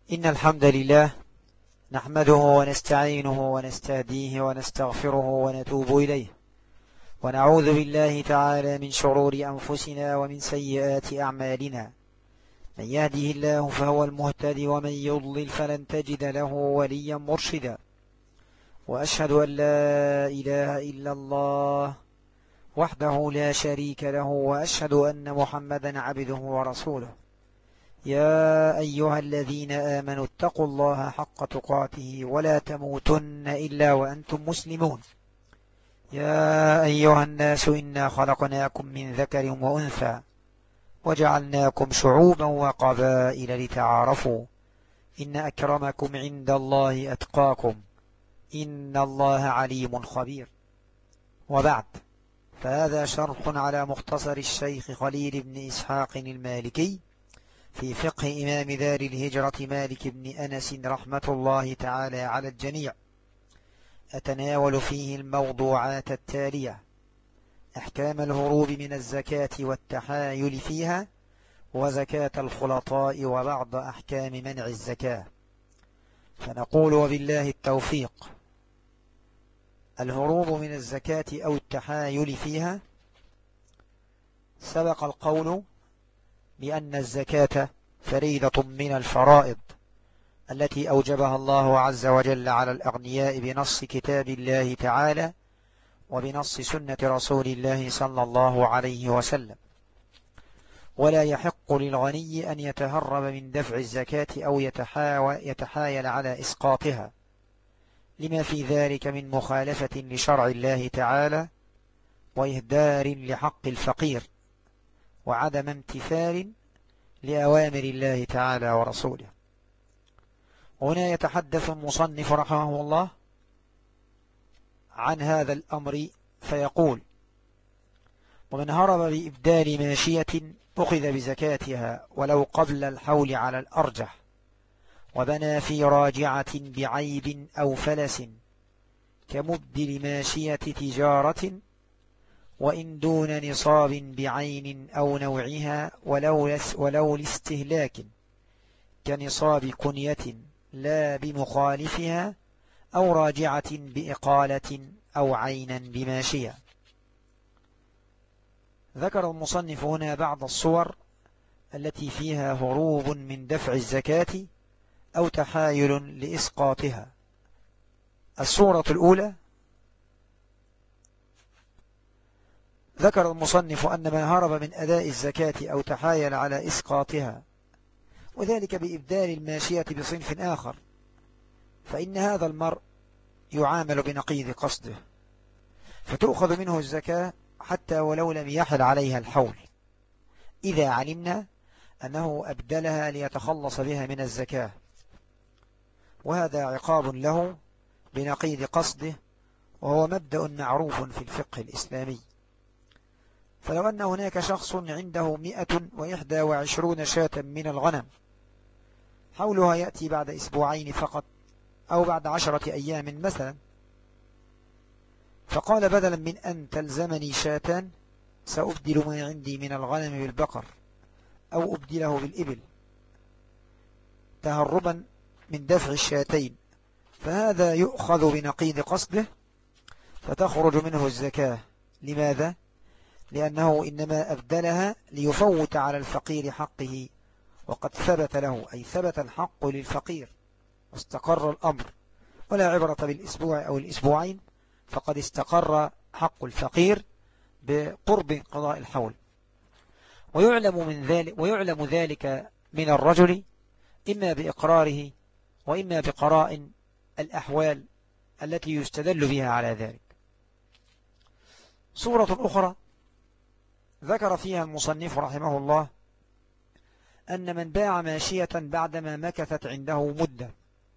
إن الحمد لله نحمده ونستعينه ونستهديه ونستغفره ونتوب إليه ونعوذ بالله تعالى من شرور أنفسنا ومن سيئات أعمالنا. من يهده الله فهو المهتدي ومن يضلل فلن تجد له وليا مرشدا. وأشهد أن لا إله إلا الله وحده لا شريك له وأشهد أن محمدا عبده ورسوله. يا أيها الذين آمنوا اتقوا الله حق تقاته ولا تموتن إلا وأنتم مسلمون. يا أيها الناس إنا خلقناكم من ذكر وأنثى وجعلناكم شعوبا وقبائل لتعارفوا إن أكرمكم عند الله أتقاكم إن الله عليم خبير. وبعد، فهذا شرح على مختصر الشيخ خليل بن إسحاق المالكي في فقه إمام دار الهجرة مالك بن أنس رحمة الله تعالى على الجميع. أتناول فيه الموضوعات التالية: أحكام الهروب من الزكاة والتحايل فيها، وزكاة الخلطاء، وبعض أحكام منع الزكاة. فنقول وبالله التوفيق: الهروب من الزكاة أو التحايل فيها، سبق القول بأن الزكاة فريضة من الفرائض التي أوجبها الله عز وجل على الأغنياء بنص كتاب الله تعالى وبنص سنة رسول الله صلى الله عليه وسلم. ولا يحق للغني أن يتهرب من دفع الزكاة أو يتحايل على إسقاطها، لما في ذلك من مخالفة لشرع الله تعالى وإهدار لحق الفقير وعدم امتثال لأوامر الله تعالى ورسوله. هنا يتحدث المصنف رحمه الله عن هذا الأمر فيقول: ومن هرب بإبدال ماشية أخذ بزكاتها ولو قبل الحول على الأرجح، وبنى في راجعة بعيب أو فلس كمبدل ماشية تجارة، وإن دون نصاب بعين أو نوعها ولو لاستهلاك كنصاب كنية لا بمخالفها، أو راجعة بإقالة أو عينا بماشية. ذكر المصنف هنا بعض الصور التي فيها هروب من دفع الزكاة أو تحايل لإسقاطها. الصورة الأولى: ذكر المصنف أن من هرب من أداء الزكاة أو تحايل على إسقاطها، وذلك بإبدال الماشية بصنف آخر، فإن هذا المرء يعامل بنقيض قصده، فتؤخذ منه الزكاة حتى ولو لم يحل عليها الحول، إذا علمنا أنه أبدلها ليتخلص بها من الزكاة، وهذا عقاب له بنقيض قصده، وهو مبدأ معروف في الفقه الإسلامي. فلو أن هناك شخص عنده 121 شاة من الغنم، حولها يأتي بعد أسبوعين فقط أو بعد 10 أيام مثلا، فقال: بدلا من أن تلزمني شاتان سأبدل ما عندي من الغنم بالبقر أو أبدله بالإبل، تهربا من دفع الشاتين، فهذا يؤخذ بنقيض قصده فتخرج منه الزكاة. لماذا؟ لأنه إنما أبدلها ليفوت على الفقير حقه، وقد ثبت له، أي ثبت الحق للفقير واستقر الأمر، ولا عبرة بالأسبوع أو الأسبوعين، فقد استقر حق الفقير بقرب قضاء الحول. ويعلم ذلك من الرجل إما بإقراره وإما بقراء الأحوال التي يستدل بها على ذلك. صورة أخرى ذكر فيها المصنف رحمه الله أن من باع ماشية بعدما مكثت عنده مدة،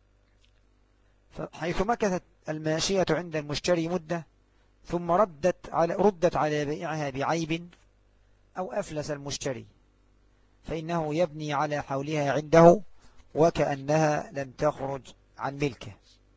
حيث مكثت الماشية عند المشتري مدة ثم ردت على بيعها بعيب أو أفلس المشتري، فإنه يبني على حولها عنده وكأنها لم تخرج عن ملكه.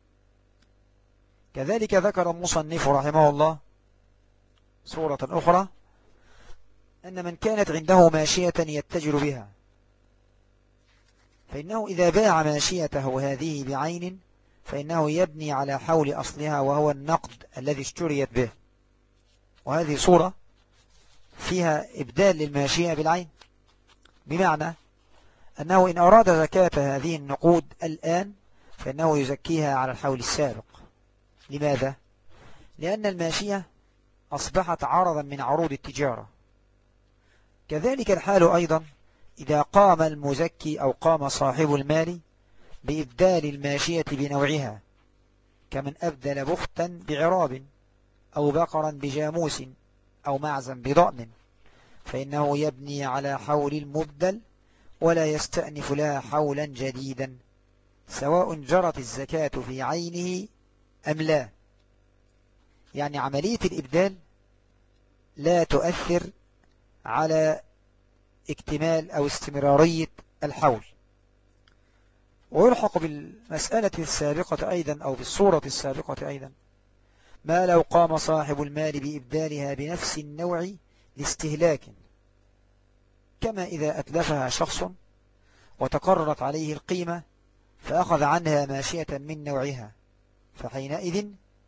كذلك ذكر المصنف رحمه الله صورة أخرى: أن من كانت عنده ماشية يتجر بها، فإنه إذا باع ماشيته هذه بعين فإنه يبني على حول أصلها وهو النقد الذي اشتريت به، وهذه صورة فيها إبدال للماشية بالعين، بمعنى أنه إن أراد زكاة هذه النقود الآن فإنه يزكيها على الحول السابق. لماذا؟ لأن الماشية أصبحت عرضا من عروض التجارة. كذلك الحال أيضا إذا قام المزكي أو قام صاحب المال بإبدال الماشية بنوعها، كمن أبدل بختا بعراب أو بقرا بجاموس أو معزا بضأن، فإنه يبني على حول المبدل ولا يستأنف لها حولا جديدا، سواء جرت الزكاة في عينه أم لا. يعني عملية الإبدال لا تؤثر على اكتمال أو استمرارية الحول. ويلحق بالمسألة السابقة أيضا أو بالصورة السابقة أيضا ما لو قام صاحب المال بإبدالها بنفس النوع لاستهلاك، كما إذا أتلفها شخص وتقررت عليه القيمة فأخذ عنها ماشية من نوعها، فحينئذ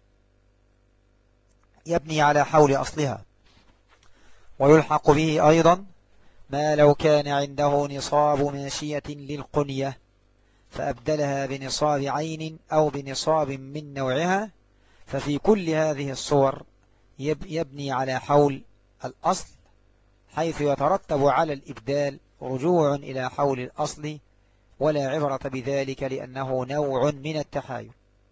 يبني على حول أصلها. ويلحق به أيضا ما لو كان عنده نصاب ماشية للقنية فأبدلها بنصاب عين أو بنصاب من نوعها، ففي كل هذه الصور يبني على حول الأصل، حيث يترتب على الإبدال رجوع إلى حول الأصل، ولا عبرة بذلك لأنه نوع من التحايل.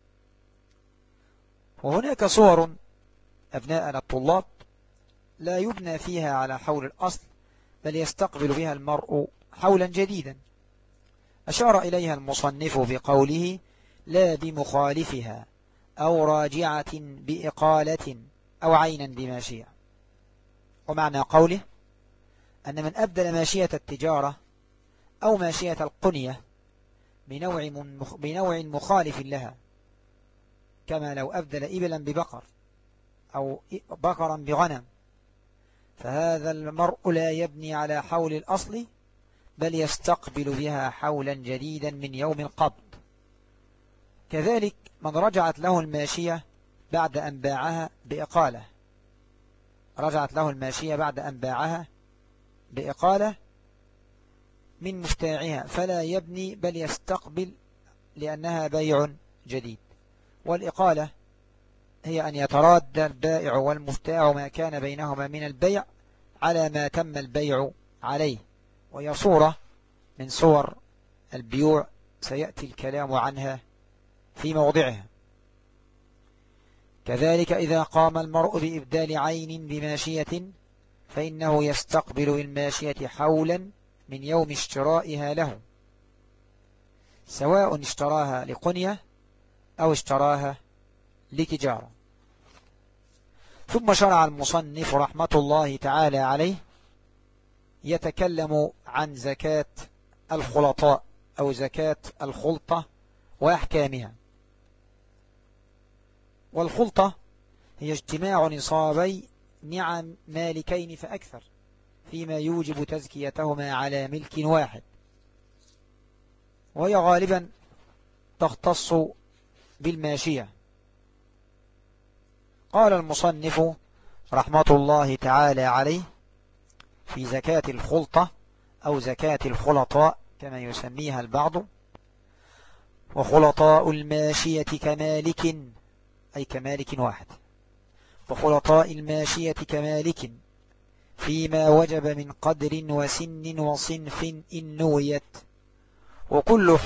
وهناك صور أبناءنا الطلاب لا يبنى فيها على حول الأصل، بل يستقبل بها المرء حولا جديدا، أشار إليها المصنف بقوله لا بمخالفها أو راجعة بإقالة أو عينا بماشية. ومعنى قوله أن من أبدل ماشية التجارة أو ماشية القنية بنوع مخالف لها، كما لو أبدل إبلا ببقر أو بقرا بغنم، فهذا المرء لا يبني على حول الأصل، بل يستقبل بها حولا جديدا من يوم القبض. كذلك من رجعت له الماشية بعد أن باعها بإقالة، رجعت له الماشية بعد أن باعها بإقالة من مفتاعها، فلا يبني بل يستقبل لأنها بيع جديد. والإقالة هي أن يتراد البائع والمفتاع ما كان بينهما من البيع على ما تم البيع عليه، وهي صورة من صور البيوع سيأتي الكلام عنها في موضعها. كذلك إذا قام المرء بإبدال عين بماشية فإنه يستقبل الماشية حولا من يوم اشترائها له، سواء اشتراها لقنية أو اشتراها لتجارة. ثم شرع المصنف رحمة الله تعالى عليه يتكلم عن زكاة الخلطاء أو زكاة الخلطة وأحكامها. والخلطة هي اجتماع نصابي نعم مالكين فأكثر فيما يوجب تزكيتهما على ملك واحد، وهي غالبا تختص بالماشية. قال المصنف رحمة الله تعالى عليه في زكاة الخلطة أو زكاة الخلطاء كما يسميها البعض: وخلطاء الماشية كمالك، أي كمالك واحد، وخلطاء الماشية كمالك فيما وجب من قدر وسن وصنف إن نويت، وكل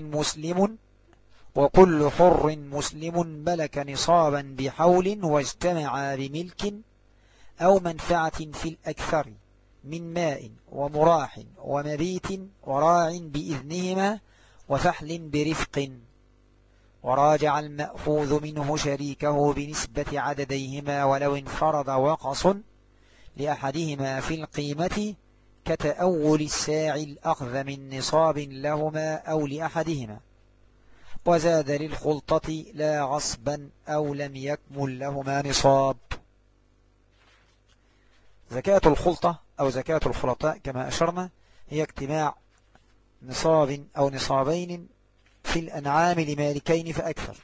حر مسلم ملك نصابا بحول واجتمع بملك أو منفعة في الأكثر من ماء ومراح ومبيت وراع بإذنهما وفحل برفق، وراجع المأخوذ منه شريكه بنسبة عدديهما ولو انفرد وقص لأحدهما في القيمة كتأول الساعي الأخذ من نصاب لهما أو لأحدهما، وزاد للخلطة لا غصبا أو لم يكمل لهما نصاب. زكاة الخلطة أو زكاة الخلطاء كما أشرنا هي اجتماع نصاب أو نصابين في الأنعام لمالكين فأكثر.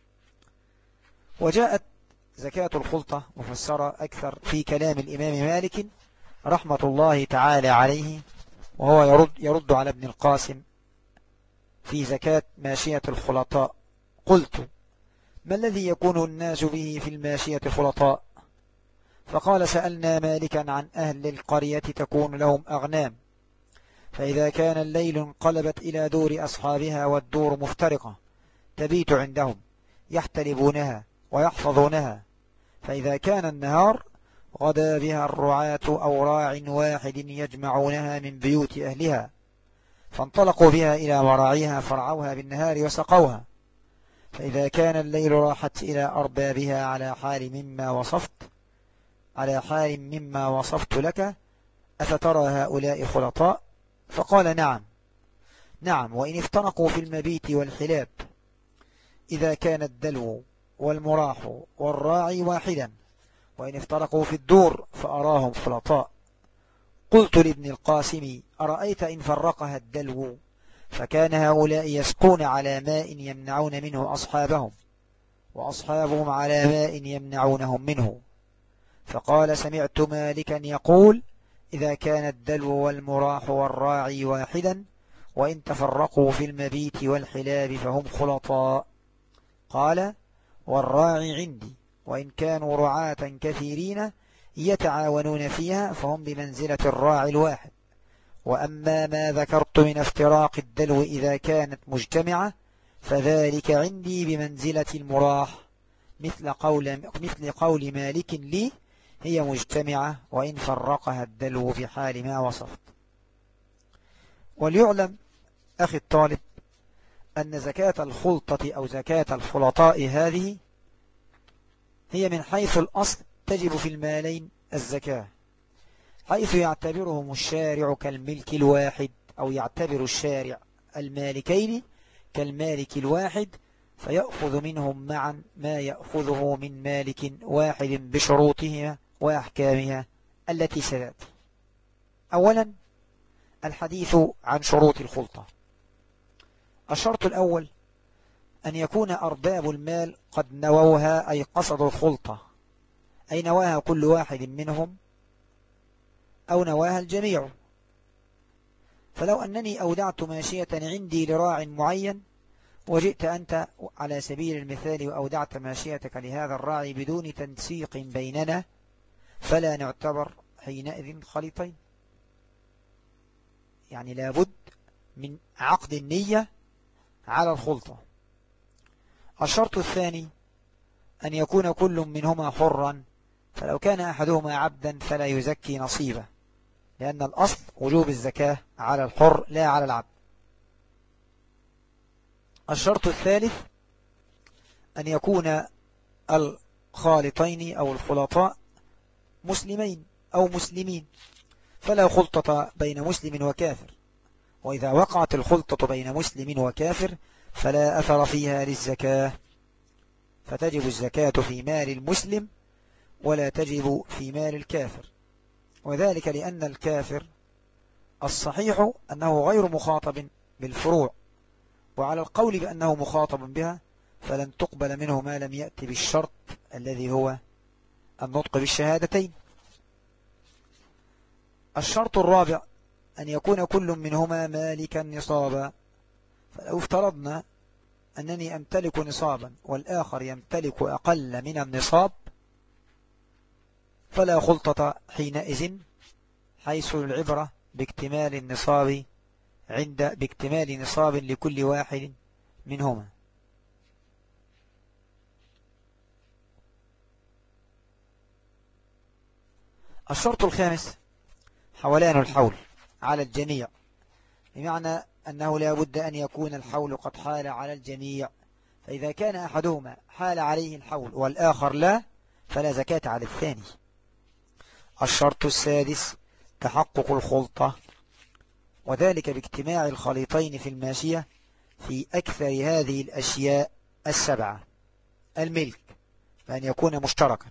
وجاءت زكاة الخلطة مفسرة أكثر في كلام الإمام مالك رحمة الله تعالى عليه، وهو يرد على ابن القاسم في زكاة ماشية الخلطاء. قلت: ما الذي يكون الناس به في الماشية خلطاء؟ فقال: سألنا مالكا عن أهل القرية تكون لهم أغنام، فإذا كان الليل انقلبت إلى دور أصحابها والدور مفترقة تبيت عندهم يحتلبونها ويحفظونها، فإذا كان النهار غدا بها الرعاة أو راع واحد يجمعونها من بيوت أهلها، فانطلقوا بها إلى مراعيها فرعوها بالنهار وسقوها، فإذا كان الليل راحت إلى أربابها على حال مما وصفت لك، أفترى هؤلاء خلطاء؟ فقال: نعم، وإن افترقوا في المبيت والحلاب، إذا كان الدلو والمراح والراعي واحدا، وإن افترقوا في الدور فأراهم خلطاء. قلت لابن القاسم: أرأيت إن فرقها الدلو فكان هؤلاء يسقون على ماء يمنعون منه أصحابهم، وأصحابهم على ماء يمنعونهم منه. فقال: سمعت مالكا يقول: إذا كان الدلو والمراح والراعي واحدا، وإن تفرقوا في المبيت والحلاب فهم خلطاء. قال: والراعي عندي، وإن كانوا رعاة كثيرين يتعاونون فيها فهم بمنزلة الراعي الواحد. وأما ما ذكرت من افتراق الدلو إذا كانت مجتمعة فذلك عندي بمنزلة المراح، مثل قول مالك لي: هي مجتمعة وإن فرقها الدلو في حال ما وصفت. وليعلم أخي الطالب أن زكاة الخلطة أو زكاة الخلطاء هذه هي من حيث الأصل تجب في المالين الزكاة، حيث يعتبرهم الشارع كالملك الواحد، أو يعتبر الشارع المالكين كالمالك الواحد، فيأخذ منهم معا ما يأخذه من مالك واحد بشروطها وأحكامها التي ستأتي. أولا، الحديث عن شروط الخلطة. الشرط الأول أن يكون أرباب المال قد نووها، أي قصدوا الخلطة، أي نواها كل واحد منهم أو نواها الجميع. فلو أنني أودعت ماشية عندي لراع معين، وجئت أنت على سبيل المثال وأودعت ماشيتك لهذا الراعي بدون تنسيق بيننا، فلا نعتبر حينئذ خليطين، يعني لابد من عقد النية على الخلطة. الشرط الثاني أن يكون كل منهما حرا، فلو كان أحدهما عبدا فلا يزكي نصيبه، لأن الأصل وجوب الزكاة على الحر لا على العبد. الشرط الثالث أن يكون الخالطين أو الخلطاء مسلمين أو مسلمين، فلا خلطة بين مسلم وكافر، وإذا وقعت الخلطة بين مسلم وكافر فلا أثر فيها للزكاة، فتجب الزكاة في مال المسلم ولا تجب في مال الكافر، وذلك لأن الكافر الصحيح أنه غير مخاطب بالفروع، وعلى القول بأنه مخاطب بها فلن تقبل منه ما لم يأتي بالشرط الذي هو النطق بالشهادتين. الشرط الرابع أن يكون كل منهما مالكا نصابا، فلو افترضنا أنني أمتلك نصابا والآخر يمتلك أقل من النصاب، فلا خلطة حينئذ، حيث العبرة باكتمال نصاب لكل واحد منهما. الشرط الخامس حولان الحول على الجميع، بمعنى أنه لا بد أن يكون الحول قد حال على الجميع، فإذا كان أحدهما حال عليه الحول والآخر لا، فلا زكاة على الثاني. الشرط السادس تحقق الخلطة، وذلك باجتماع الخليطين في الماشية في أكثر هذه الأشياء السبعة: الملك بأن يكون مشتركا،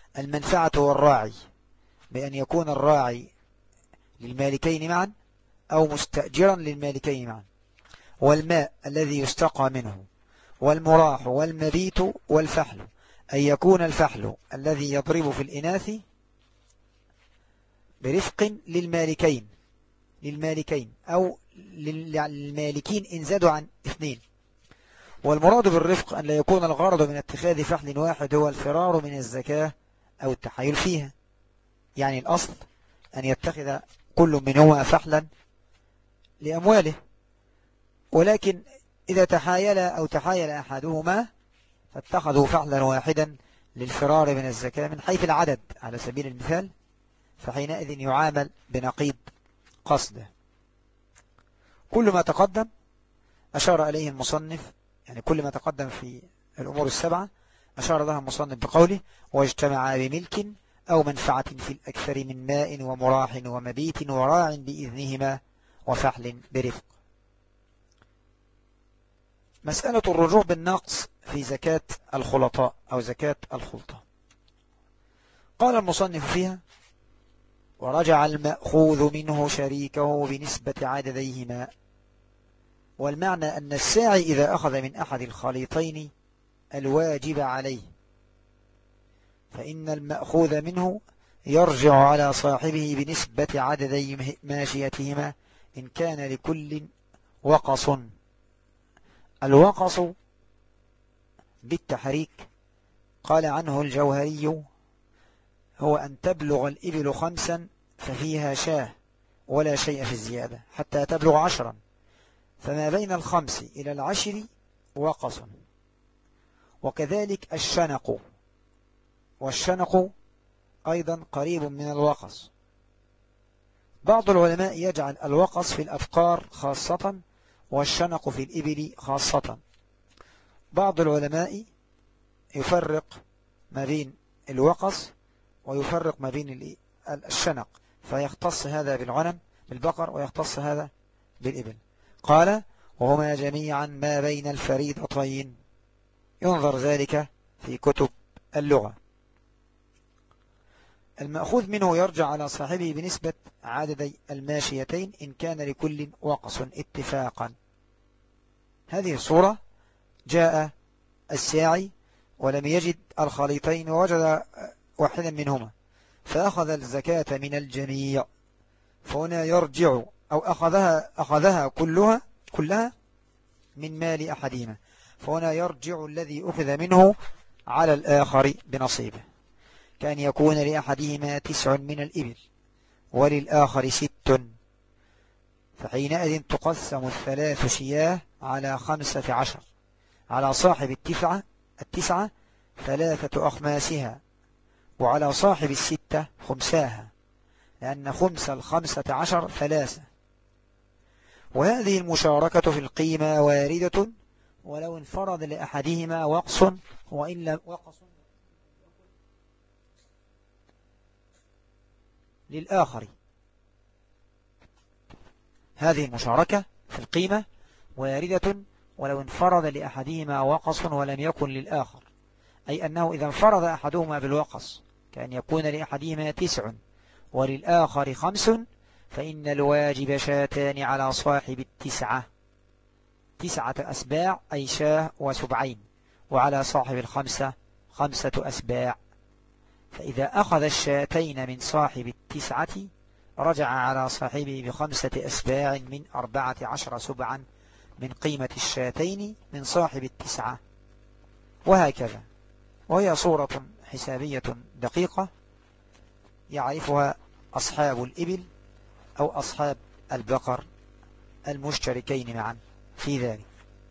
المنفعة والراعي بأن يكون الراعي للمالكين معا، أو مستأجرا للمالكين معا، والماء الذي يستقى منه، والمراح والمبيت والفحل، أن يكون الفحل الذي يضرب في الإناث برفق للمالكين أو للمالكين إن زادوا عن 2. والمراد بالرفق أن لا يكون الغرض من اتخاذ فحل واحد هو الفرار من الزكاة أو التحايل فيها، يعني الأصل أن يتخذ كل منهما فحلا لأمواله، ولكن إذا تحايل أحدهما فاتخذوا فحلا واحدا للفرار من الزكاة من حيث العدد على سبيل المثال، فحينئذ يعامل بنقيض قصده. كل ما تقدم أشار إليه المصنف، يعني كل ما تقدم في الأمور السبعة أشار لها المصنف بقوله واجتمع بملك أو منفعة في الأكثر من ماء ومراح ومبيت وراع بإذنهما وفحل برفق. مسألة الرجوع بالنقص في زكاة الخلطاء أو زكاة الخلطة. قال المصنف فيها ورجع المأخوذ منه شريكه بنسبة عدديهما، والمعنى أن الساعي إذا أخذ من أحد الخليطين الواجب عليه فإن المأخوذ منه يرجع على صاحبه بنسبة عددي ماشيتهما إن كان لكل وقص. الوقص بالتحريك قال عنه الجوهري هو أن تبلغ الإبل 5 ففيها شاه ولا شيء في الزيادة حتى تبلغ 10، فما بين 5 إلى 10 وقص. وكذلك الشنق، والشنق أيضا قريب من الوقص. بعض العلماء يجعل الوقص في الأبقار خاصة والشنق في الإبل خاصة. بعض العلماء يفرق ما بين الوقص ويفرق ما بين الشنق، فيختص هذا بالغنم بالبقر ويختص هذا بالإبل. قال وهما جميعا ما بين الفريضتين، ينظر ذلك في كتب اللغة. المأخوذ منه يرجع على صاحبه بنسبة عددي الماشيتين إن كان لكل وقص اتفاقا. هذه الصورة جاء الساعي ولم يجد الخليطين ووجد واحدا منهما فأخذ الزكاة من الجميع، فهنا يرجع أو أخذها كلها من مال أحدهما، فهنا يرجع الذي أخذ منه على الآخر بنصيبه، كأن يكون لأحدهما 9 من الإبل وللآخر 6، فحينئذ تقسم 3 شياه على 15، على صاحب التسعة 3 أخماسها، وعلى صاحب 6 خمساها، لأن خمس 15 3. وهذه المشاركة في القيمة واردة ولو انفرد لأحدهما وقص وإلا وقص للآخر. هذه المشاركة في القيمة واردة ولو انفرد لأحدهما وقص ولم يكن للآخر، أي أنه إذا انفرد أحدهما بالوقص كأن يكون لأحدهما 9 وللآخر 5، فإن الواجب شاتان على صاحب 9 أسباع أي شاه وسبعين، وعلى صاحب 5 أسباع. فإذا أخذ الشاتين من صاحب 9 رجع على صاحبه ب5 أسباع من 14 سبعا من قيمة الشاتين من صاحب 9، وهكذا. وهي صورة حسابية دقيقة يعرفها أصحاب الإبل أو أصحاب البقر المشتركين معا في ذلك.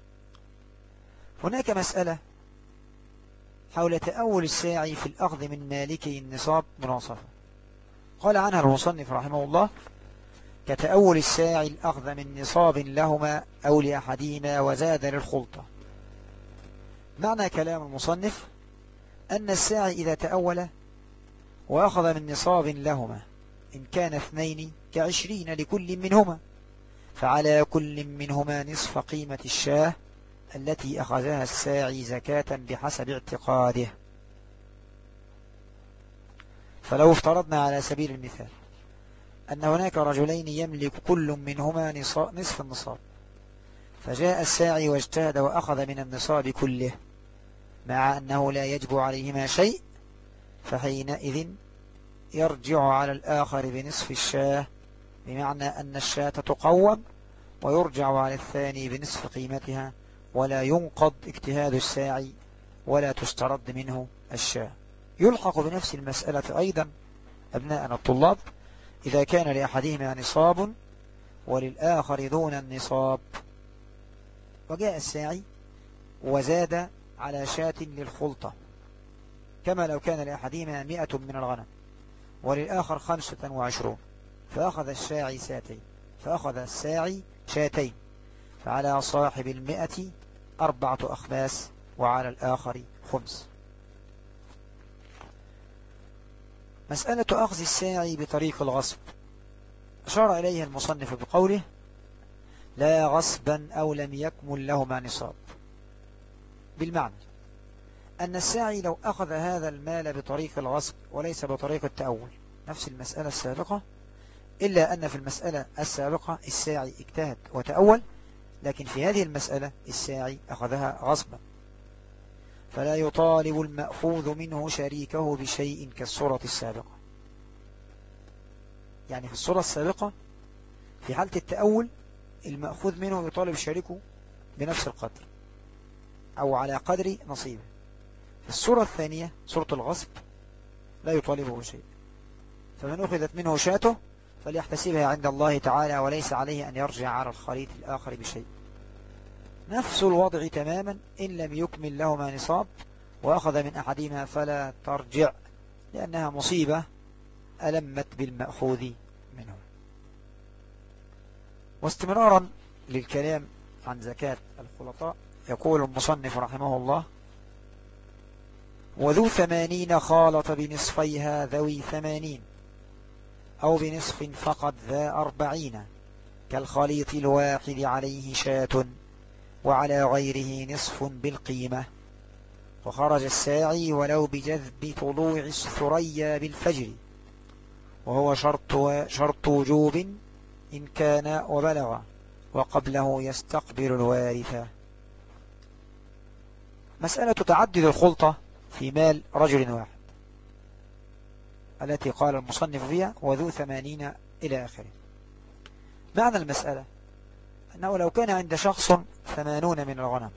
هناك مسألة حول تأول الساعي في الأخذ من مالكي النصاب مناصفة، قال عنها المصنف رحمه الله كتأول الساعي الأخذ من نصاب لهما أو لأحدهما وزاد للخلطة. معنى كلام المصنف أن الساعي إذا تأول وأخذ من نصاب لهما إن كان 2 ك20 لكل منهما، فعلى كل منهما نصف قيمة الشاه التي أخذها الساعي زكاة بحسب اعتقاده. فلو افترضنا على سبيل المثال أن هناك رجلين يملك كل منهما نصف النصاب، فجاء الساعي واجتهد وأخذ من النصاب كله مع أنه لا يجب عليهما شيء، فحينئذ يرجع على الآخر بنصف الشاة، بمعنى أن الشاة تقوم ويرجع على الثاني بنصف قيمتها، ولا ينقض اجتهاد الساعي ولا تسترد منه الشاة. يلحق بنفس المسألة أيضا أبناءنا الطلاب إذا كان لأحدهما نصاب وللآخر دون النصاب، وجاء الساعي وزاد على شاة للخلطة، كما لو كان لأحدهما 100 من الغنم وللآخر 25، فأخذ الساعي شاتين، فعلى صاحب 100 4 أخماس وعلى الآخر 5. مسألة أخذ الساعي بطريق الغصب أشار إليها المصنف بقوله لا غصبا أو لم يكمل لهما نصاب، بالمعنى أن الساعي لو أخذ هذا المال بطريق الغصب وليس بطريق التأول، نفس المسألة السابقة، إلا أن في المسألة السابقة الساعي اجتهد وتأول، لكن في هذه المسألة الساعي أخذها غصبا، فلا يطالب المأخوذ منه شريكه بشيء كالصورة السابقة. يعني في الصورة السابقة في حالة التأول المأخوذ منه يطالب شريكه بنفس القدر أو على قدر نصيبه. في الصورة الثانية صورة الغصب لا يطالبه شيء، فمن أخذت منه شاته فليحتسبها عند الله تعالى وليس عليه أن يرجع على الخليط الآخر بشيء. نفس الوضع تماما إن لم يكمل لهما نصاب وأخذ من أحدهما فلا ترجع، لأنها مصيبة ألمت بالمأخوذ منه. واستمرارا للكلام عن زكاة الخلطاء يقول المصنف رحمه الله وذو 80 خالط بنصفيها ذوي 80 أو بنصف فقط ذا 40 كالخليط الواحد عليه شاة وعلى غيره نصف بالقيمة، وخرج الساعي ولو بجذب طلوع الثريا بالفجر، وهو شرط وجوب إن كان وبلغ وقبله يستقبل الوارثة. مسألة تعدد الخلطة في مال رجل واحد التي قال المصنف فيها وذو 80 إلى آخره. معنى المسألة أنه لو كان عند شخص 80 من الغنم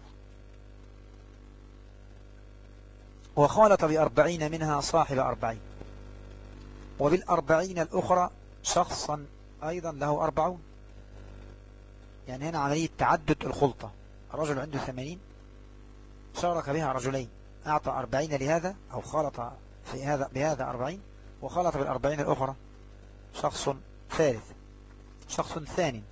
وخالط ب40 منها صاحب 40، وبال40 الأخرى شخصا أيضا له 40، يعني هنا عملية تعدد الخلطة. الرجل عنده 80 شارك بها رجلين، أعطى 40 لهذا أو خالط في هذا بهذا 40 وخالط بال40 الأخرى شخص ثالث شخص ثاني.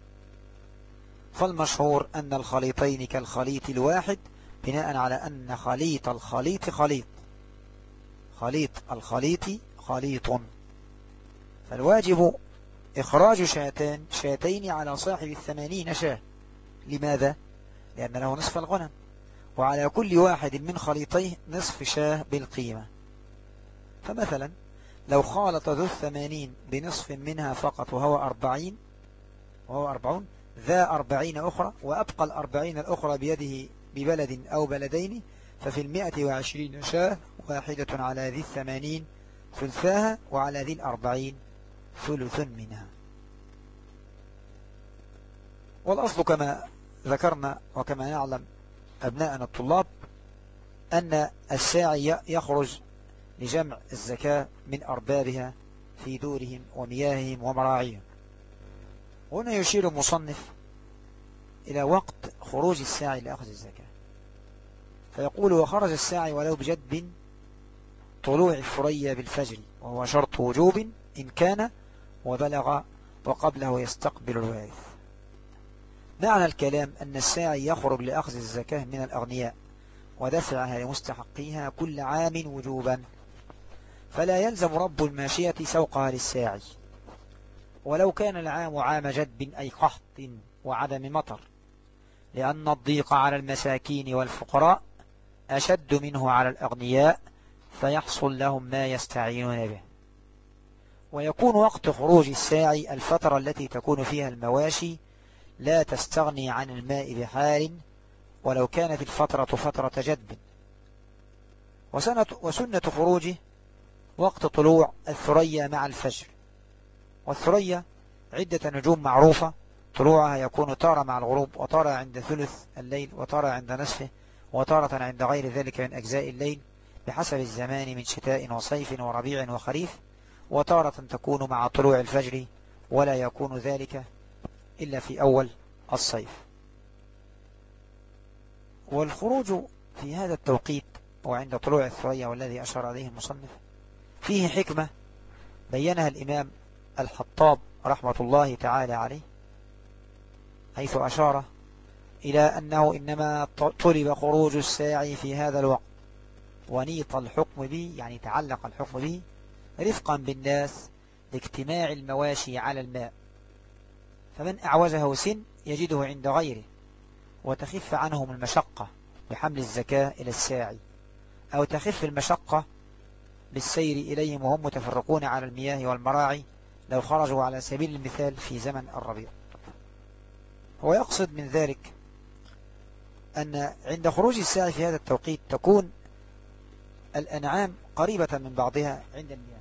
فالمشهور أن الخليطين كالخليط الواحد بناء على أن خليط الخليط خليط الخليط خليط، فالواجب إخراج شاتين على صاحب 80 شاة. لماذا؟ لأن له نصف الغنم، وعلى كل واحد من خليطيه نصف شاة بالقيمة. فمثلا لو خالط ذو 80 بنصف منها فقط وهو 40 ذا 40 أخرى، وأبقى 40 الأخرى بيده ببلد أو بلدين، ففي 120 شاة واحدة على ذي 80 ثلثاها وعلى ذي 40 ثلث منها. والأصل كما ذكرنا وكما نعلم أبناءنا الطلاب أن الساعي يخرج لجمع الزكاة من أربابها في دورهم ومياههم ومراعيهم. هنا يشير المصنف إلى وقت خروج الساعي لأخذ الزكاة، فيقول وخرج الساعي ولو بجدب طلوع الثريا بالفجر، وهو شرط وجوب إن كان وبلغ وقبله يستقبل الوارث. معنى الكلام أن الساعي يخرج لأخذ الزكاة من الأغنياء ودفعها لمستحقيها كل عام وجوبا، فلا يلزم رب الماشية سوقها للساعي، ولو كان العام عام جدب أي قحط وعدم مطر، لأن الضيق على المساكين والفقراء أشد منه على الأغنياء، فيحصل لهم ما يستعينون به. ويكون وقت خروج الساعي الفترة التي تكون فيها المواشي لا تستغني عن الماء بحال، ولو كانت الفترة فترة جدب. وسنة خروجه وقت طلوع الثريا مع الفجر. والثريا عدة نجوم معروفة، طلوعها يكون تارة مع الغروب، وتارة عند ثلث الليل، وتارة عند نصفه، وتارة عند غير ذلك من أجزاء الليل بحسب الزمان من شتاء وصيف وربيع وخريف، وتارة تكون مع طلوع الفجر، ولا يكون ذلك إلا في أول الصيف. والخروج في هذا التوقيت وعند طلوع الثريا والذي أشار عليه المصنف فيه حكمة بينها الإمام الحطاب رحمة الله تعالى عليه، حيث أشار إلى أنه إنما طلب خروج الساعي في هذا الوقت ونيط الحكم به، يعني تعلق الحكم به رفقا بالناس لاجتماع المواشي على الماء، فمن أعوزه سن يجده عند غيره، وتخف عنهم المشقة بحمل الزكاة إلى الساعي، أو تخف المشقة بالسير إليهم وهم متفرقون على المياه والمراعي لو خرجوا على سبيل المثال في زمن الربيع. هو يقصد من ذلك أن عند خروج الساعي في هذا التوقيت تكون الأنعام قريبة من بعضها عند المياه،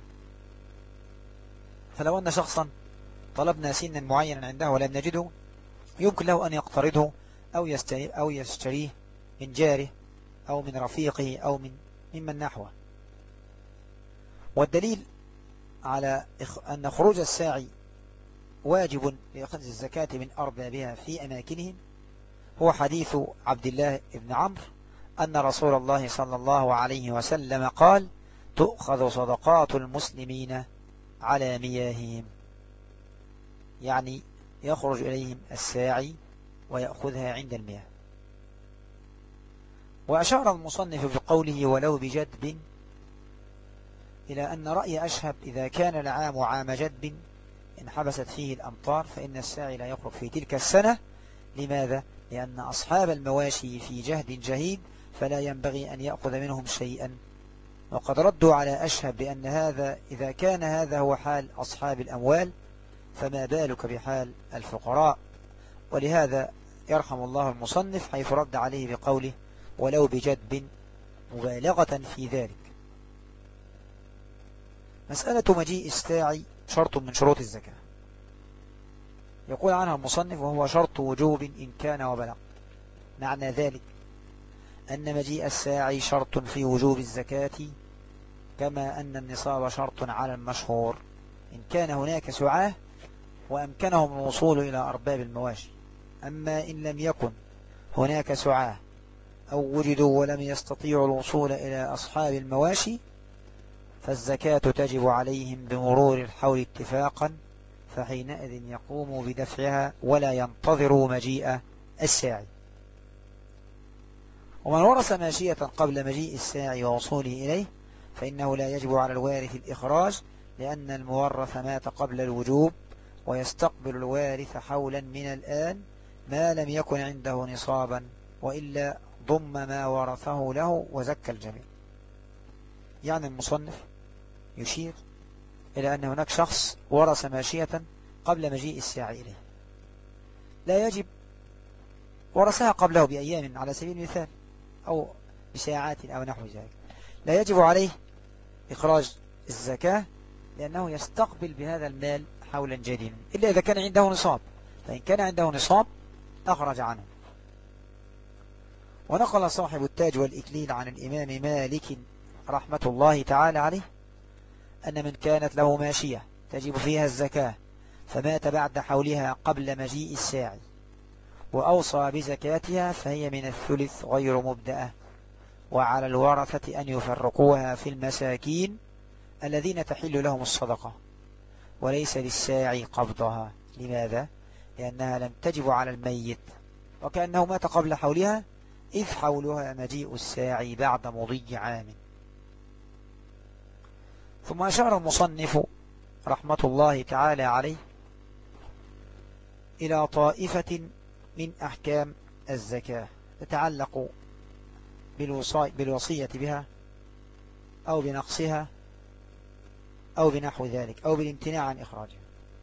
فلو أن شخصا طلبنا سنا معينا عنده ولم نجده يمكن له أن يقترضه أو يشتريه من جاره أو من رفيقه أو ممن نحوه. والدليل على أن خروج الساعي واجب لأخذ الزكاة من أربابها في أماكنهم هو حديث عبد الله بن عمرو أن رسول الله صلى الله عليه وسلم قال: تؤخذ صدقات المسلمين على مياههم، يعني يخرج إليهم الساعي ويأخذها عند المياه. وأشار المصنف بقوله ولو بجدب إلى أن رأي أشهب إذا كان العام عام جدب إن حبست فيه الأمطار فإن الساعي لا يخرج في تلك السنة. لماذا؟ لأن أصحاب المواشي في جهد جهيد فلا ينبغي أن يأخذ منهم شيئا. وقد ردوا على أشهب بأن هذا إذا كان هذا هو حال أصحاب الأموال فما بالك بحال الفقراء. ولهذا يرحم الله المصنف حيث رد عليه بقوله ولو بجدب مبالغة في ذلك. مسألة مجيء الساعي شرط من شروط الزكاة، يقول عنها المصنف وهو شرط وجوب إن كان وبلغ. معنى ذلك أن مجيء الساعي شرط في وجوب الزكاة، كما أن النصاب شرط على المشهور إن كان هناك سعاه وأمكنهم الوصول إلى أرباب المواشي. أما إن لم يكن هناك سعاه أو وجدوا ولم يستطيعوا الوصول إلى أصحاب المواشي فالزكاة تجب عليهم بمرور الحول اتفاقا، فحينئذ يقوموا بدفعها ولا ينتظروا مجيء الساعي. ومن ورث ماشية قبل مجيء الساعي ووصوله إليه فإنه لا يجب على الوارث الإخراج، لأن المورث مات قبل الوجوب، ويستقبل الوارث حولا من الآن ما لم يكن عنده نصابا، وإلا ضم ما ورثه له وزكى الجميع. يعني المصنف يشير إلى أن هناك شخص ورث ماشية قبل مجيء الساعي إليه، لا يجب، ورثها قبله بأيام على سبيل المثال أو بساعات أو نحو ذلك، لا يجب عليه إخراج الزكاة لأنه يستقبل بهذا المال حولا جديدا، إلا إذا كان عنده نصاب، فإن كان عنده نصاب أخرج عنه. ونقل صاحب التاج والإكليل عن الإمام مالك رحمة الله تعالى عليه أن من كانت له ماشية تجب فيها الزكاة فمات بعد حولها قبل مجيء الساعي وأوصى بزكاتها فهي من الثلث غير مبدأة، وعلى الورثة أن يفرقوها في المساكين الذين تحل لهم الصدقة، وليس للساعي قبضها. لماذا؟ لأنها لم تجب على الميت، وكأنه مات قبل حولها، إذ حولها مجيء الساعي بعد مضي عام. ثم أشار المصنف رحمة الله تعالى عليه إلى طائفة من أحكام الزكاة تتعلق بالوصية بها أو بنقصها أو بنحو ذلك أو بالامتناع عن إخراجها.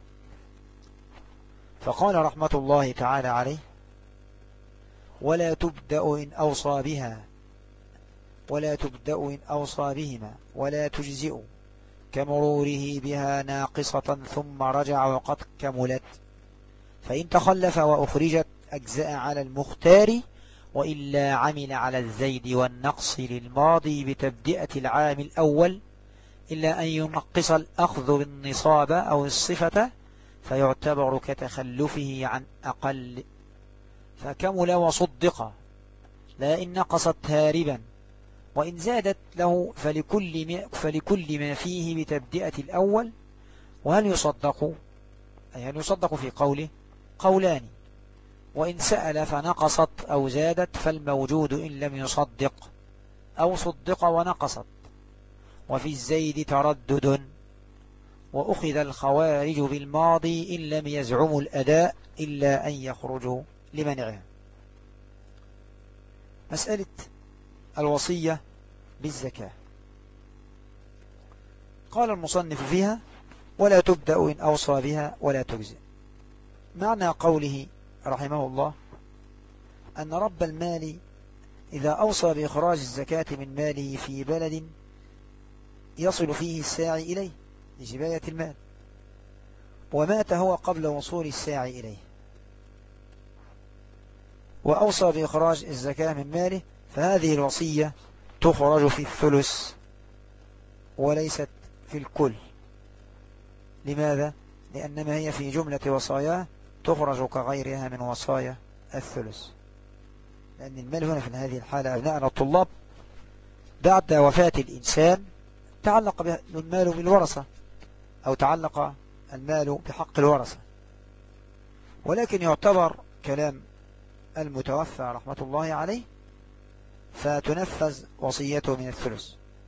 فقال رحمة الله تعالى عليه: ولا تبدأ إن أوصى بها، ولا تبدأ إن أوصى بهما، ولا تجزئ كمروره بها ناقصة ثم رجع وقد كملت، فإن تخلف وأخرجت أجزأ على المختار، وإلا عمل على الزيد والنقص للماضي بتبدئة العام الأول، إلا أن ينقص الأخذ بالنصاب أو الصفة فيعتبر كتخلفه عن أقل، فكمل وصدق، لا إن نقصت هاربا، وإن زادت له فلكل ما فيه بتبدئة الأول. وهل يصدق؟ أي هل يصدق في قوله؟ قولان: وإن سأل فنقصت أو زادت فالموجود إن لم يصدق، أو صدق ونقصت. وفي الزيد تردد، وأخذ الخوارج بالماضي إن لم يزعموا الأداء إلا أن يخرجوا لمنعها. مسألة الوصية بالزكاة. قال المصنف فيها: ولا تبدأ إن أوصى بها ولا تجزئ. معنى قوله رحمه الله أن رب المال إذا أوصى بإخراج الزكاة من ماله في بلد يصل فيه الساعي إليه لجباية المال، ومات هو قبل وصول الساعي إليه، وأوصى بإخراج الزكاة من ماله، فهذه الوصية تخرج في الثلث وليست في الكل. لماذا؟ لأنما هي في جملة وصاياه تخرج كغيرها من وصايا الثلث، لأن المال هنا في هذه الحالة أبناءنا الطلاب بعد وفاة الإنسان تعلق المال بالورثة، أو تعلق المال بحق الورثة، ولكن يعتبر كلام المتوفى رحمة الله عليه فتنفذ وصيته من الثلث.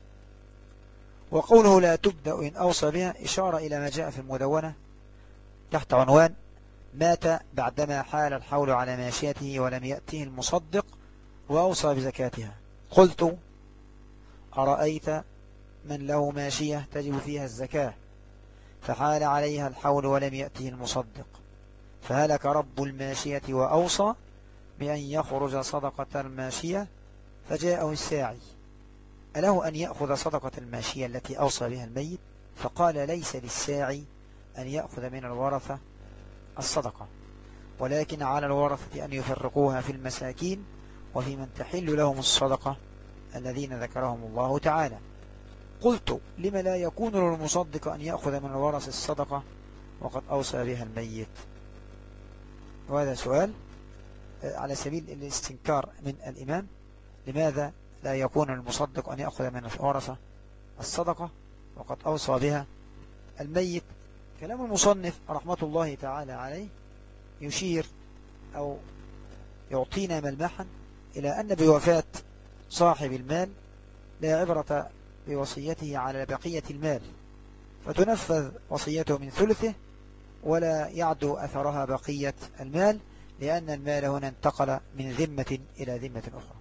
وقوله لا تبدأ إن أوصى بها إشارة إلى ما جاء في المدونة تحت عنوان: مات بعدما حال الحول على ماشيته ولم يأته المصدق وأوصى بزكاتها. قلت: أرأيت من له ماشية تجب فيها الزكاة فحال عليها الحول ولم يأته المصدق، فهلك رب الماشية وأوصى بأن يخرج صدقة الماشية، فجاءه الساعي: أله أن يأخذ صدقة الماشية التي أوصى بها الميت؟ فقال: ليس للساعي أن يأخذ من الورثة الصدقة، ولكن على الورثة أن يفرقوها في المساكين وفي من تحل لهم الصدقة الذين ذكرهم الله تعالى. قلت: لما لا يكون للمصدق أن يأخذ من الورث الصدقة وقد أوصى بها الميت؟ وهذا سؤال على سبيل الاستنكار من الإمام: لماذا لا يكون المصدق أن يأخذ من الورثة الصدقة وقد أوصى بها الميت؟ كلام المصنف رحمة الله تعالى عليه يشير أو يعطينا ملمحا إلى أن بوفاة صاحب المال لا عبرة بوصيته على بقية المال، فتنفذ وصيته من ثلثه ولا يعدو أثرها بقية المال، لأن المال هنا انتقل من ذمة إلى ذمة أخرى.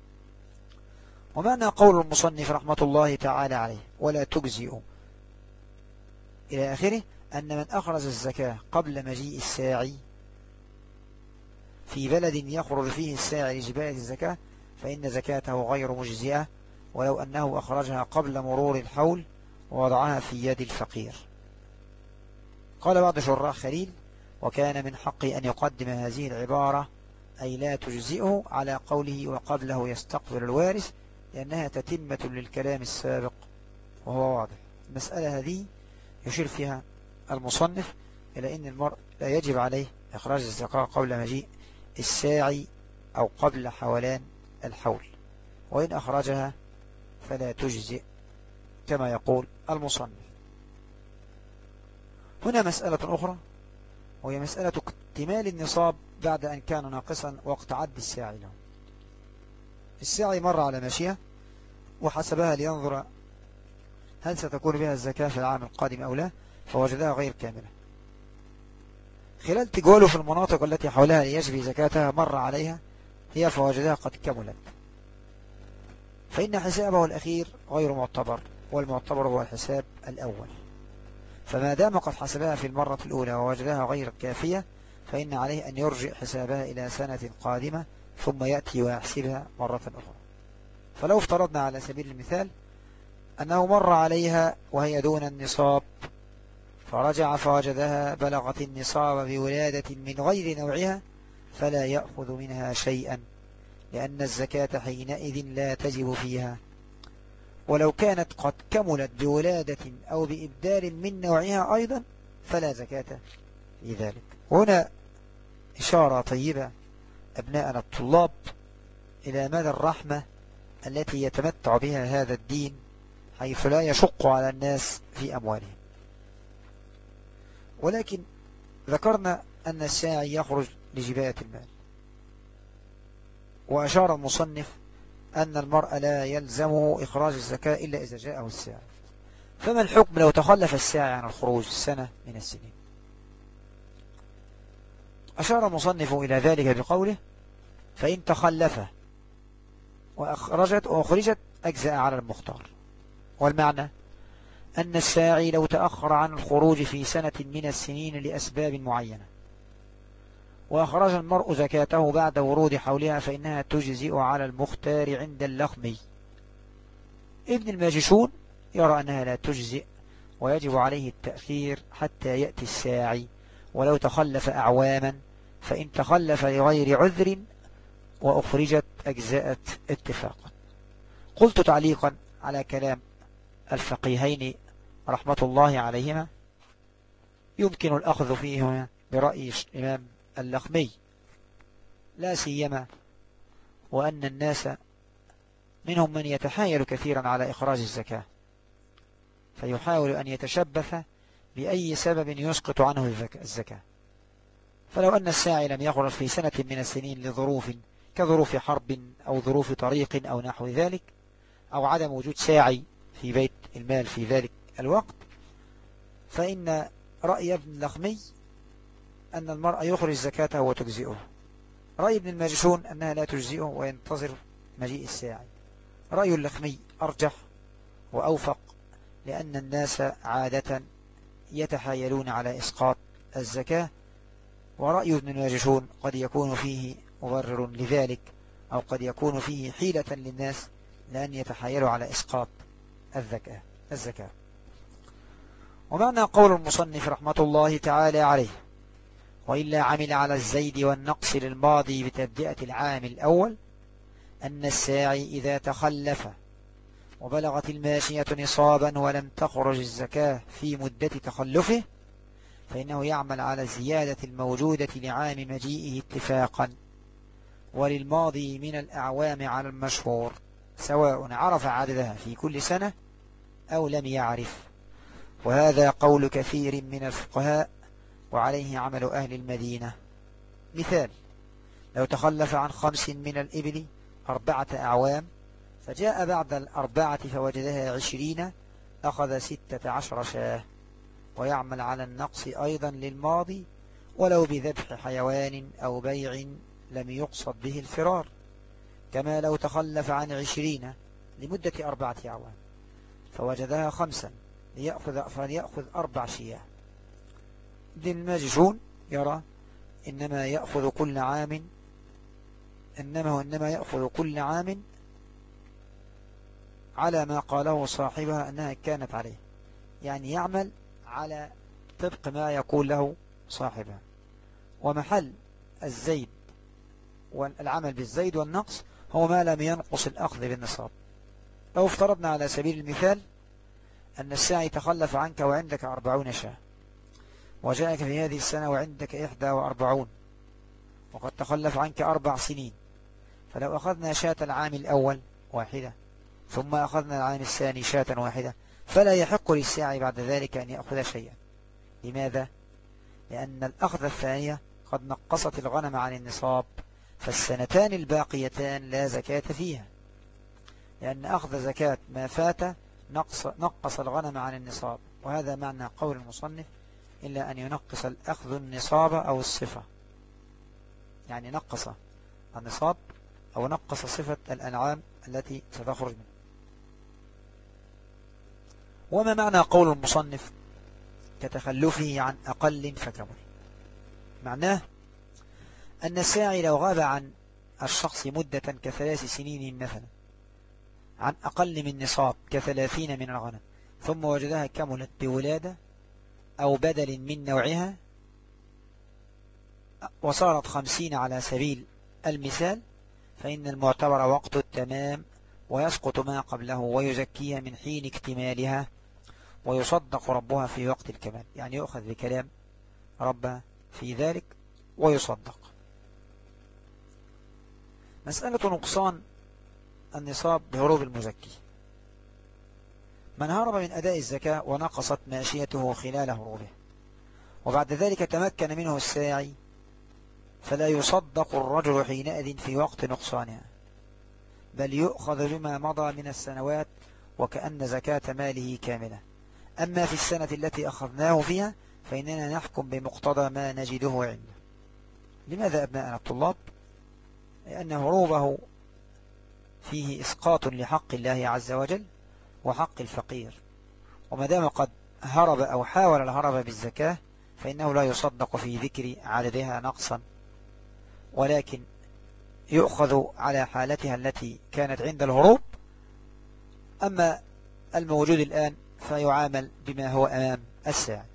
ومعنى قول المصنف رحمة الله تعالى عليه ولا تجزئ إلى آخره أن من أخرج الزكاة قبل مجيء الساعي في بلد يخرج فيه الساعي لجباية الزكاة فإن زكاته غير مجزئة، ولو أنه أخرجها قبل مرور الحول ووضعها في يد الفقير. قال بعض شراح خليل: وكان من حقي أن يقدم هذه العبارة أي لا تجزئه على قوله وقبله يستقبل الوارث، لأنها تتمة للكلام السابق وهو واضح. المسألة هذه يشير فيها المصنف إلى أن المرء لا يجب عليه إخراج الزكاة قبل مجيء الساعي أو قبل حولان الحول، وإن أخرجها فلا تجزئ كما يقول المصنف. هنا مسألة أخرى وهي مسألة اكتمال النصاب بعد أن كان ناقصا وقت عد الساعي له. الساعي مر على ماشية وحسبها لينظر هل ستكون بها الزكاة في العام القادم أو لا، فوجدها غير كاملة. خلال تجواله في المناطق التي حولها ليجري زكاتها مر عليها هي فوجدها قد كملت، فإن حسابه الأخير غير معتبر، والمعتبر هو الحساب الأول. فما دام قد حسبها في المرة الأولى ووجدها غير كافية فإن عليه أن يرجع حسابها إلى سنة قادمة ثم يأتي ويحسبها مرة أخرى. فلو افترضنا على سبيل المثال أنه مر عليها وهي دون النصاب، فرجع فوجدها بلغت النصاب بولادة من غير نوعها، فلا يأخذ منها شيئا، لأن الزكاة حينئذ لا تجب فيها. ولو كانت قد كملت بولادة أو بإبدال من نوعها أيضا فلا زكاة في ذلك. هنا إشارة طيبة أبناءنا الطلاب إلى مدى الرحمة التي يتمتع بها هذا الدين، حيث لا يشق على الناس في أموالهم. ولكن ذكرنا أن الساعي يخرج لجباية المال، وأشار المصنف أن المرء لا يلزمه إخراج الزكاة إلا إذا جاءه الساعي. فما الحكم لو تخلف الساعي عن الخروج سنة من السنين؟ أشار المصنف إلى ذلك بقوله: فإن تخلف وأخرجت أجزاء على المختار. والمعنى أن الساعي لو تأخر عن الخروج في سنة من السنين لأسباب معينة وأخرج المرء زكاته بعد ورود حولها فإنها تجزئ على المختار عند اللخمي. ابن الماجشون يرى أنها لا تجزئ ويجب عليه التأخير حتى يأتي الساعي ولو تخلف أعواما، فإن تخلف لغير عذر وأخرجت أجزاءت اتفاقا. قلت تعليقا على كلام الفقيهين رحمة الله عليهما: يمكن الأخذ فيه برأي الإمام اللخمي، لا سيما وأن الناس منهم من يتحايل كثيرا على إخراج الزكاة، فيحاول أن يتشبث بأي سبب يسقط عنه الزكاة. فلو أن الساعي لم يخرج في سنة من السنين لظروف كظروف حرب أو ظروف طريق أو نحو ذلك، أو عدم وجود ساعي في بيت المال في ذلك الوقت، فإن رأي ابن اللخمي أن المرء يخرج زكاته وتجزئه. رأي ابن الماجشون أنها لا تجزئه وينتظر مجيء الساعي. رأي اللخمي أرجح وأوفق، لأن الناس عادة يتحايلون على إسقاط الزكاة، ورأي ابن الماجشون قد يكون فيه مبرر لذلك، أو قد يكون فيه حيلة للناس لأن يتحايلوا على إسقاط الزكاة. ومعنى قول المصنف رحمة الله تعالى عليه: وإلا عمل على الزيد والنقص للماضي بتبدئة العام الأول، أن الساعي إذا تخلف وبلغت الماشية نصابا ولم تخرج الزكاة في مدة تخلفه، فإنه يعمل على الزيادة الموجودة لعام مجيئه اتفاقا، وللماضي من الأعوام على المشهور، سواء عرف عددها في كل سنة أو لم يعرف. وهذا قول كثير من الفقهاء، وعليه عمل أهل المدينة. مثال: لو تخلف عن 5 من الإبل 4 أعوام، فجاء بعد 4 فوجدها 20، أخذ 16 شاة، ويعمل على النقص أيضا للماضي ولو بذبح حيوان أو بيع لم يقصد به الفرار. كما لو تخلف عن 20 لمدة 4 أعوام فوجدها 5 فليأخذ 4 شياه. ابن الماجشون يرى إنما يأخذ كل عام على ما قاله صاحبها أنها كانت عليه، يعني يعمل على طبق ما يقول له صاحبها. ومحل الزيد والعمل بالزيد والنقص هو ما لم ينقص الأخذ بالنصاب. لو افترضنا على سبيل المثال أن الساعي تخلف عنك وعندك 40 شاة، وجاءك في هذه السنة وعندك 41، وقد تخلف عنك 4 سنين، فلو أخذنا شاة العام الأول 1 ثم أخذنا العام الثاني شاة 1، فلا يحق للساعي بعد ذلك أن يأخذ شيئا. لماذا؟ لأن الأخذ الثانية قد نقصت الغنم عن النصاب، فالسنتان الباقيتان لا زكاة فيها، لأن أخذ زكاة ما فات نقص الغنم عن النصاب. وهذا معنى قول المصنف: إلا أن ينقص الأخذ النصاب أو الصفة، يعني نقص النصاب أو نقص صفة الأنعام التي ستخرج منه. وما معنى قول المصنف كتخلفه عن أقل فكمل. معناه أن الساعي لو غاب عن الشخص مدة ك3 سنين مثلا عن أقل من نصاب ك30 من الغنم، ثم وجدها كملت بولادة أو بدل من نوعها وصارت 50 على سبيل المثال، فإن المعتبر وقت التمام ويسقط ما قبله ويزكيها من حين اكتمالها، ويصدق ربها في وقت الكمال. يعني يؤخذ بكلام ربها في ذلك ويصدق. مسألة نقصان النصاب بهروب المزكي: من هرب من أداء الزكاة ونقصت ماشيته خلال هروبه وبعد ذلك تمكن منه الساعي، فلا يصدق الرجل حينئذ في وقت نقصانها، بل يؤخذ بما مضى من السنوات وكأن زكاة ماله كاملة. أما في السنة التي أخذناه فيها فإننا نحكم بمقتضى ما نجده عنده. لماذا أبناءنا الطلاب؟ لأن هروبه فيه إسقاط لحق الله عز وجل وحق الفقير، وما دام قد هرب أو حاول الهرب بالزكاة فإنه لا يصدق في ذكر عددها نقصا، ولكن يؤخذ على حالتها التي كانت عند الهروب. أما الموجود الآن فيعامل بما هو أمام الساعي.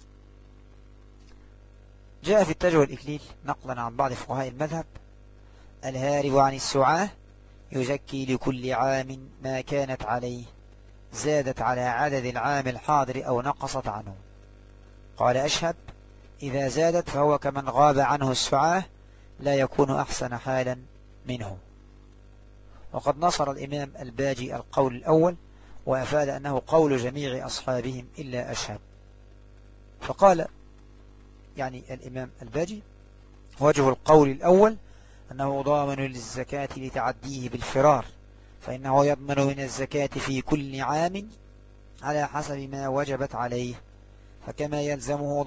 جاء في التاج والإكليل نقلا عن بعض فقهاء المذهب: الهارب عن السعاة يزكي لكل عام ما كانت عليه، زادت على عدد العام الحاضر أو نقصت عنه. قال أشهب: إذا زادت فهو كمن غاب عنه السعاة، لا يكون أحسن حالا منه. وقد نصر الإمام الباجي القول الأول، وأفاد أنه قول جميع أصحابهم إلا أشهب. فقال يعني الإمام الباجي: وجه القول الأول أنه ضامن للزكاة لتعديه بالفرار، فإنه يضمن من الزكاة في كل عام على حسب ما وجبت عليه، فكما يلزمه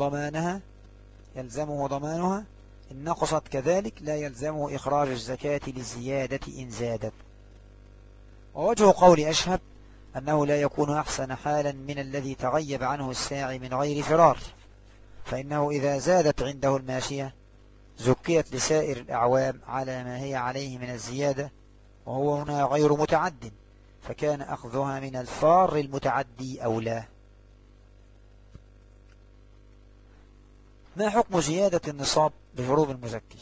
ضمانها إن نقصت كذلك لا يلزمه إخراج الزكاة للزيادة إن زادت. ووجه قول أشهب أنه لا يكون أحسن حالا من الذي تغيب عنه الساعي من غير فرار، فإنه إذا زادت عنده الماشية زكيت لسائر الأعوام على ما هي عليه من الزيادة، وهو هنا غير متعد، فكان أخذها من الفار المتعدي أولى. ما حكم زيادة النصاب بهروب المزكي؟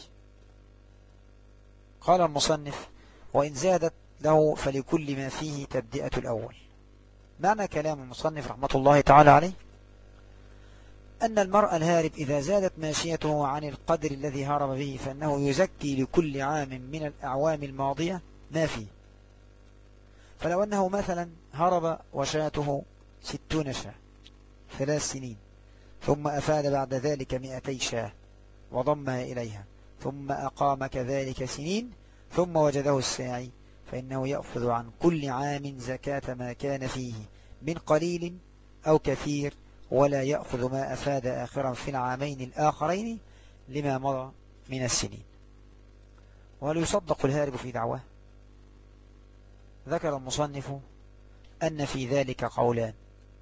قال المصنف: وإن زادت له فلكل ما فيه تبدئة الأول. معنى كلام المصنف رحمة الله تعالى عليه أن المرء الهارب إذا زادت ماشيته عن القدر الذي هرب به فإنه يزكي لكل عام من الأعوام الماضية ما فيه. فلو أنه مثلا هرب وشاته 60 شاة 3 سنين، ثم أفاد بعد ذلك 200 شاة وضمها إليها، ثم أقام كذلك سنين، ثم وجده الساعي، فإنه يأخذ عن كل عام زكاة ما كان فيه من قليل أو كثير، ولا يأخذ ما أفاد آخرا في العامين الآخرين لما مضى من السنين. وهل يصدق الهارب في دعواه؟ ذكر المصنف أن في ذلك قولان: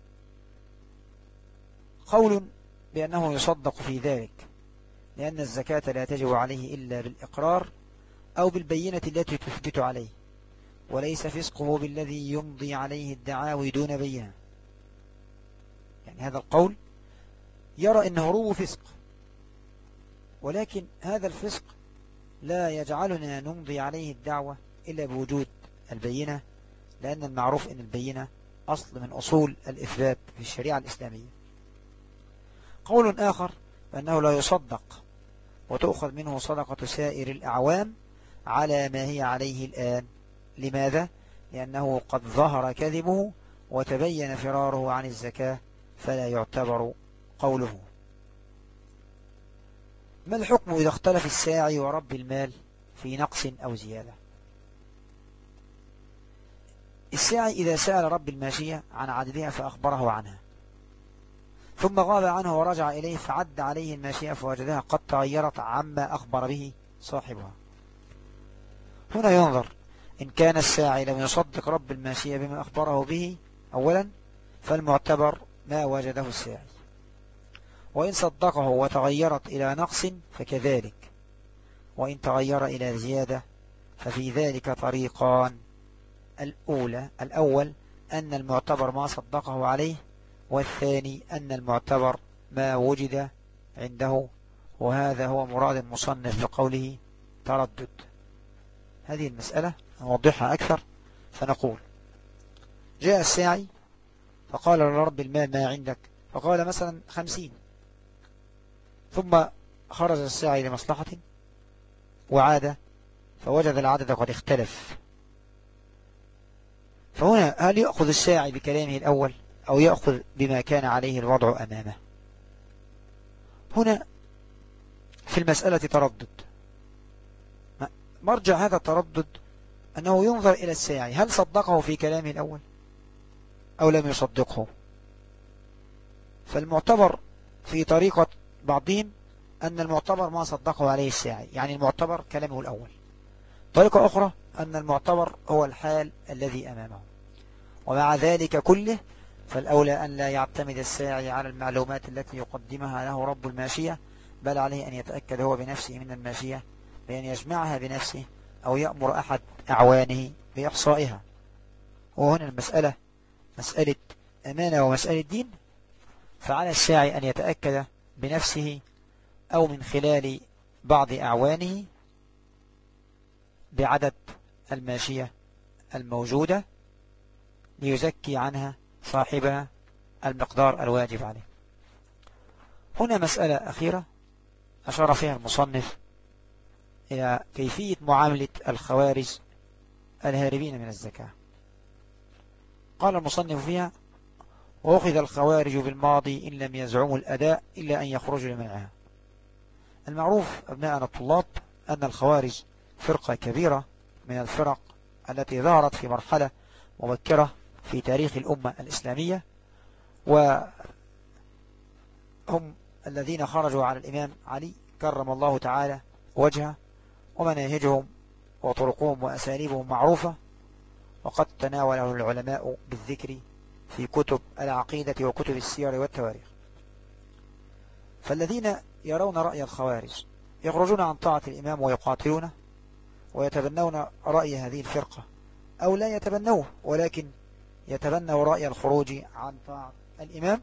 قول بأنه يصدق في ذلك لأن الزكاة لا تجب عليه إلا بالإقرار أو بالبينة التي تثبت عليه، وليس فسقه بالذي يمضي عليه الدعاوي دون بينة. يعني هذا القول يرى أن هروب فسق، ولكن هذا الفسق لا يجعلنا نمضي عليه الدعوة إلا بوجود البينة، لأن المعروف أن البينة أصل من أصول الإثبات في الشريعة الإسلامية. قول آخر بأنه لا يصدق وتؤخذ منه صدقة سائر الأعوام على ما هي عليه الآن. لماذا؟ لأنه قد ظهر كذبه وتبين فراره عن الزكاة، فلا يعتبر قوله. ما الحكم إذا اختلف الساعي ورب المال في نقص أو زيادة؟ الساعي إذا سأل رب الماشية عن عددها فأخبره عنها، ثم غاب عنه ورجع إليه فعد عليه الماشية فوجدها قد تغيرت عما أخبر به صاحبها، هنا ينظر إن كان الساعي لم يصدق رب الماشية بما أخبره به أولا، فالمعتبر ما وجده الساعي. وإن صدقه وتغيرت إلى نقص فكذلك، وإن تغير إلى زيادة ففي ذلك طريقان. الأول أن المعتبر ما صدقه عليه، والثاني أن المعتبر ما وجد عنده، وهذا هو مراد المصنف بقوله تردد. هذه المسألة نوضحها أكثر فنقول: جاء الساعي فقال لرب المال ما عندك، فقال مثلا 50، ثم خرج الساعي لمصلحة وعاد فوجد العدد قد اختلف، فهنا هل يأخذ الساعي بكلامه الأول أو يأخذ بما كان عليه الوضع أمامه؟ هنا في المسألة تردد. مرجع هذا التردد أنه ينظر إلى الساعي هل صدقه في كلامه الأول أو لم يصدقه. فالمعتبر في طريقة بعضهم أن المعتبر ما صدقه عليه الساعي، يعني المعتبر كلامه الأول. طريقة أخرى أن المعتبر هو الحال الذي أمامه. ومع ذلك كله فالأولى أن لا يعتمد الساعي على المعلومات التي يقدمها له رب الماشية، بل عليه أن يتأكد هو بنفسه من الماشية بأن يجمعها بنفسه أو يأمر أحد أعوانه بإحصائها. وهنا المسألة مسألة أمانة ومسألة دين، فعلى الساعي أن يتأكد بنفسه أو من خلال بعض أعوانه بعدد الماشية الموجودة ليزكي عنها صاحبها المقدار الواجب عليه. هنا مسألة أخيرة أشار فيها المصنف إلى كيفية معاملة الخوارج الهاربين من الزكاة. قال المصنف فيها: وأخذ الخوارج بالماضي إن لم يزعموا الأداء إلا أن يخرجوا لمنعها. المعروف أبناءنا الطلاب أن الخوارج فرقة كبيرة من الفرق التي ظهرت في مرحلة مبكرة في تاريخ الأمة الإسلامية، وهم الذين خرجوا على الإمام علي كرم الله تعالى وجهه، ومناهجهم وطرقهم وأساليبهم معروفة، وقد تناوله العلماء بالذكر في كتب العقيدة وكتب السير والتواريخ. فالذين يرون رأي الخوارج يخرجون عن طاعة الإمام ويقاتلونه ويتبنون رأي هذه الفرقة، أو لا يتبنوه ولكن يتبنوا رأي الخروج عن طاعة الإمام.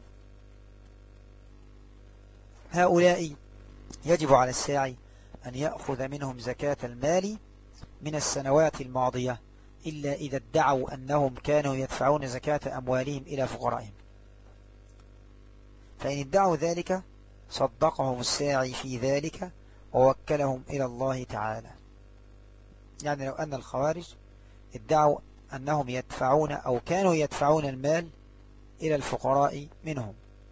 هؤلاء يجب على الساعي أن يأخذ منهم زكاة المال من السنوات الماضية، إلا إذا ادعوا أنهم كانوا يدفعون زكاة أموالهم إلى فقرائهم. فإن ادعوا ذلك صدقهم الساعي في ذلك ووكلهم إلى الله تعالى. يعني لو أن الخوارج ادعوا أنهم يدفعون أو كانوا يدفعون المال إلى الفقراء منهم،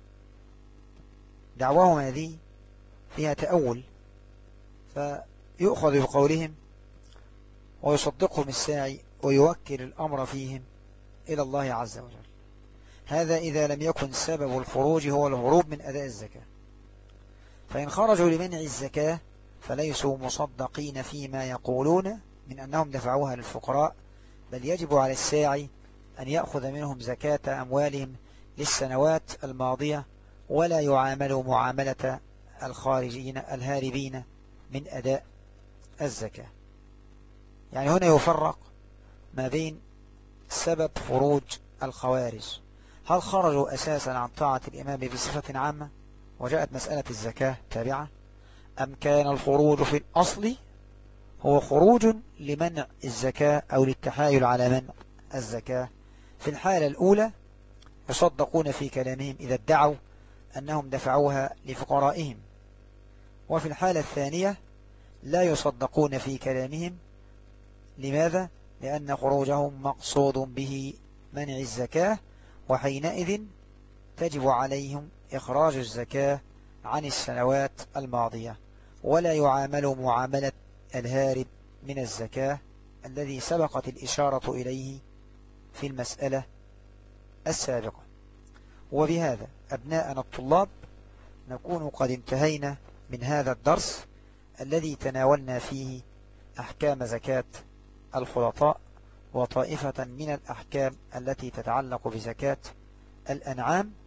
دعواهم هذه فيها تأول، فيؤخذ بقولهم ويصدقهم الساعي ويوكل الأمر فيهم إلى الله عز وجل. هذا إذا لم يكن سبب الخروج هو الهروب من أداء الزكاة. فإن خرجوا لمنع الزكاة فليسوا مصدقين فيما يقولون من أنهم دفعوها للفقراء، بل يجب على الساعي أن يأخذ منهم زكاة أموالهم للسنوات الماضية، ولا يعاملوا معاملة الخارجين الهاربين من أداء الزكاة. يعني هنا يفرق ما بين سبب خروج الخوارج: هل خرجوا أساسا عن طاعة الإمام بصفة عامة وجاءت مسألة الزكاة تابعة، أم كان الخروج في الأصل هو خروج لمنع الزكاة أو للتحايل على منع الزكاة. في الحالة الأولى يصدقون في كلامهم إذا ادعوا أنهم دفعوها لفقرائهم، وفي الحالة الثانية لا يصدقون في كلامهم. لماذا؟ لأن خروجهم مقصود به منع الزكاة، وحينئذ تجب عليهم إخراج الزكاة عن السنوات الماضية، ولا يعاملوا معاملة الهارب من الزكاة الذي سبقت الإشارة إليه في المسألة السابقة. وبهذا أبناءنا الطلاب نكون قد انتهينا من هذا الدرس الذي تناولنا فيه أحكام زكاة الخلطاء وطائفة من الأحكام التي تتعلق بزكاة الأنعام.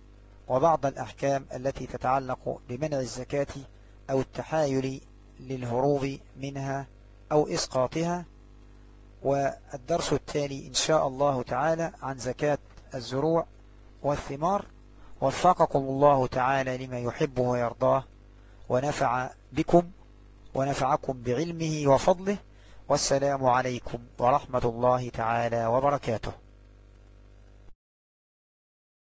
وبعض الأحكام التي تتعلق بمنع الزكاة أو التحايل للهروب منها أو إسقاطها. والدرس التالي إن شاء الله تعالى عن زكاة الزروع والثمار. وفقكم الله تعالى لما يحبه ويرضاه، ونفع بكم ونفعكم بعلمه وفضله. والسلام عليكم ورحمة الله تعالى وبركاته.